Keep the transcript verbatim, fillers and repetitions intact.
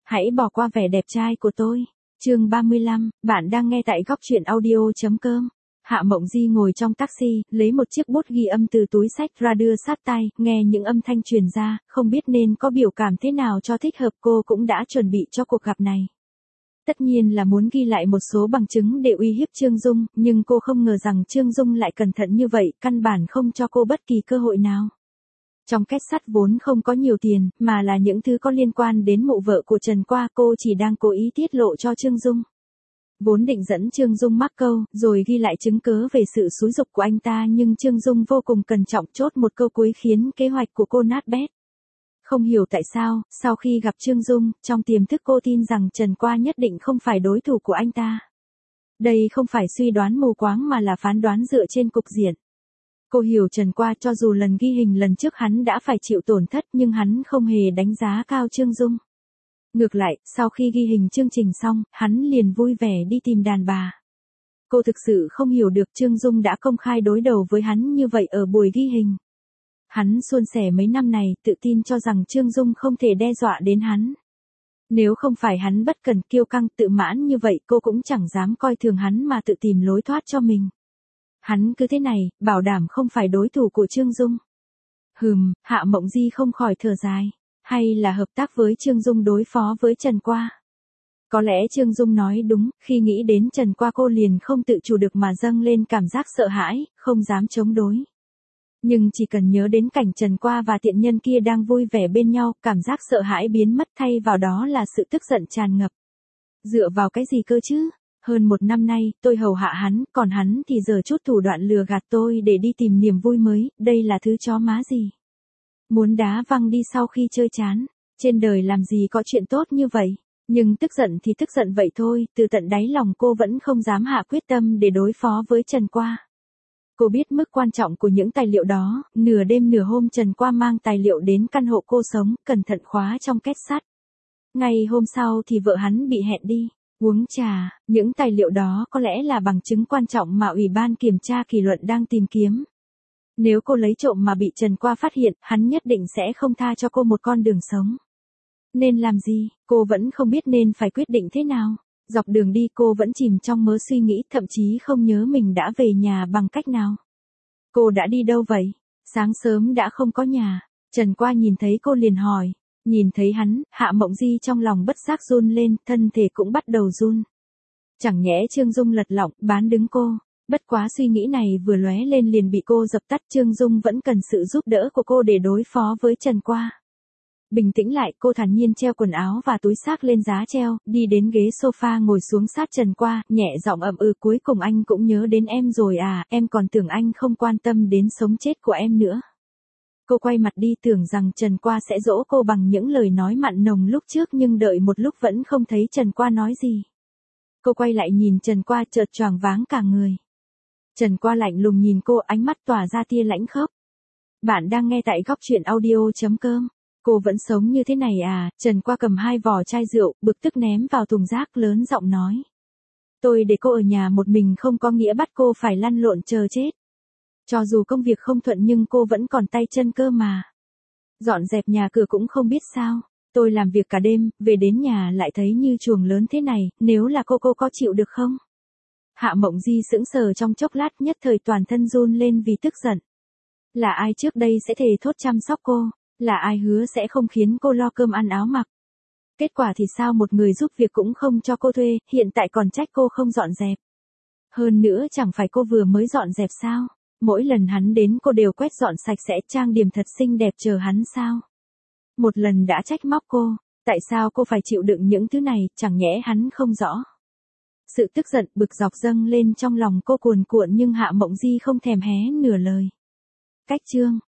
Hãy bỏ qua vẻ đẹp trai của tôi. Chương ba mươi lăm, bạn đang nghe tại góc truyện audio.com. Hạ Mộng Di ngồi trong taxi, lấy một chiếc bút ghi âm từ túi xách ra đưa sát tai, nghe những âm thanh truyền ra, không biết nên có biểu cảm thế nào cho thích hợp. Cô cũng đã chuẩn bị cho cuộc gặp này. Tất nhiên là muốn ghi lại một số bằng chứng để uy hiếp Trương Dung, nhưng cô không ngờ rằng Trương Dung lại cẩn thận như vậy, căn bản không cho cô bất kỳ cơ hội nào. Trong két sắt vốn không có nhiều tiền, mà là những thứ có liên quan đến mụ vợ của Trần Qua, cô chỉ đang cố ý tiết lộ cho Trương Dung. Vốn định dẫn Trương Dung mắc câu, rồi ghi lại chứng cớ về sự xúi giục của anh ta, nhưng Trương Dung vô cùng cẩn trọng chốt một câu cuối khiến kế hoạch của cô nát bét. Không hiểu tại sao, sau khi gặp Trương Dung, trong tiềm thức cô tin rằng Trần Qua nhất định không phải đối thủ của anh ta. Đây không phải suy đoán mù quáng mà là phán đoán dựa trên cục diện. Cô hiểu Trần Qua, cho dù lần ghi hình lần trước hắn đã phải chịu tổn thất nhưng hắn không hề đánh giá cao Trương Dung. Ngược lại, sau khi ghi hình chương trình xong, hắn liền vui vẻ đi tìm đàn bà. Cô thực sự không hiểu được Trương Dung đã công khai đối đầu với hắn như vậy ở buổi ghi hình. Hắn suôn sẻ mấy năm này, tự tin cho rằng Trương Dung không thể đe dọa đến hắn. Nếu không phải hắn bất cần, kiêu căng, tự mãn như vậy, cô cũng chẳng dám coi thường hắn mà tự tìm lối thoát cho mình. Hắn cứ thế này, bảo đảm không phải đối thủ của Trương Dung. Hừm, Hạ Mộng Di không khỏi thở dài. Hay là hợp tác với Trương Dung đối phó với Trần Qua? Có lẽ Trương Dung nói đúng, khi nghĩ đến Trần Qua cô liền không tự chủ được mà dâng lên cảm giác sợ hãi, không dám chống đối. Nhưng chỉ cần nhớ đến cảnh Trần Qua và tiện nhân kia đang vui vẻ bên nhau, cảm giác sợ hãi biến mất, thay vào đó là sự tức giận tràn ngập. Dựa vào cái gì cơ chứ? Hơn một năm nay, tôi hầu hạ hắn, còn hắn thì giờ chút thủ đoạn lừa gạt tôi để đi tìm niềm vui mới, đây là thứ chó má gì? Muốn đá văng đi sau khi chơi chán, trên đời làm gì có chuyện tốt như vậy? Nhưng tức giận thì tức giận vậy thôi, từ tận đáy lòng cô vẫn không dám hạ quyết tâm để đối phó với Trần Qua. Cô biết mức quan trọng của những tài liệu đó, nửa đêm nửa hôm Trần Qua mang tài liệu đến căn hộ cô sống, cẩn thận khóa trong két sắt. Ngày hôm sau thì vợ hắn bị hẹn đi uống trà, những tài liệu đó có lẽ là bằng chứng quan trọng mà Ủy ban Kiểm tra Kỷ luật đang tìm kiếm. Nếu cô lấy trộm mà bị Trần Qua phát hiện, hắn nhất định sẽ không tha cho cô một con đường sống. Nên làm gì, cô vẫn không biết nên phải quyết định thế nào. Dọc đường đi cô vẫn chìm trong mớ suy nghĩ, thậm chí không nhớ mình đã về nhà bằng cách nào. Cô đã đi đâu vậy? Sáng sớm đã không có nhà. Trần Qua nhìn thấy cô liền hỏi. Nhìn thấy hắn, Hạ Mộng Di trong lòng bất giác run lên, thân thể cũng bắt đầu run. Chẳng nhẽ Trương Dung lật lọng, bán đứng cô. Bất quá suy nghĩ này vừa lóe lên liền bị cô dập tắt. Trương Dung vẫn cần sự giúp đỡ của cô để đối phó với Trần Qua. Bình tĩnh lại, cô thản nhiên treo quần áo và túi xách lên giá treo, đi đến ghế sofa ngồi xuống sát Trần Qua, nhẹ giọng ậm ừ, cuối cùng anh cũng nhớ đến em rồi à, em còn tưởng anh không quan tâm đến sống chết của em nữa. Cô quay mặt đi, tưởng rằng Trần Qua sẽ dỗ cô bằng những lời nói mặn nồng lúc trước, nhưng đợi một lúc vẫn không thấy Trần Qua nói gì. Cô quay lại nhìn Trần Qua, chợt choáng váng cả người. Trần Qua lạnh lùng nhìn cô, ánh mắt tỏa ra tia lãnh khốc. Bạn đang nghe tại góc truyện audio.com. Cô vẫn sống như thế này à? Trần Qua cầm hai vỏ chai rượu, bực tức ném vào thùng rác, lớn giọng nói. Tôi để cô ở nhà một mình không có nghĩa bắt cô phải lăn lộn chờ chết. Cho dù công việc không thuận nhưng cô vẫn còn tay chân cơ mà. Dọn dẹp nhà cửa cũng không biết sao. Tôi làm việc cả đêm, về đến nhà lại thấy như chuồng lớn thế này, nếu là cô cô có chịu được không? Hạ Mộng Di sững sờ trong chốc lát, nhất thời toàn thân run lên vì tức giận. Là ai trước đây sẽ thề thốt chăm sóc cô? Là ai hứa sẽ không khiến cô lo cơm ăn áo mặc? Kết quả thì sao, một người giúp việc cũng không cho cô thuê, hiện tại còn trách cô không dọn dẹp. Hơn nữa chẳng phải cô vừa mới dọn dẹp sao? Mỗi lần hắn đến cô đều quét dọn sạch sẽ, trang điểm thật xinh đẹp chờ hắn sao? Một lần đã trách móc cô, tại sao cô phải chịu đựng những thứ này, chẳng nhẽ hắn không rõ? Sự tức giận bực dọc dâng lên trong lòng cô cuồn cuộn, nhưng Hạ Mộng Di không thèm hé nửa lời. Cách chương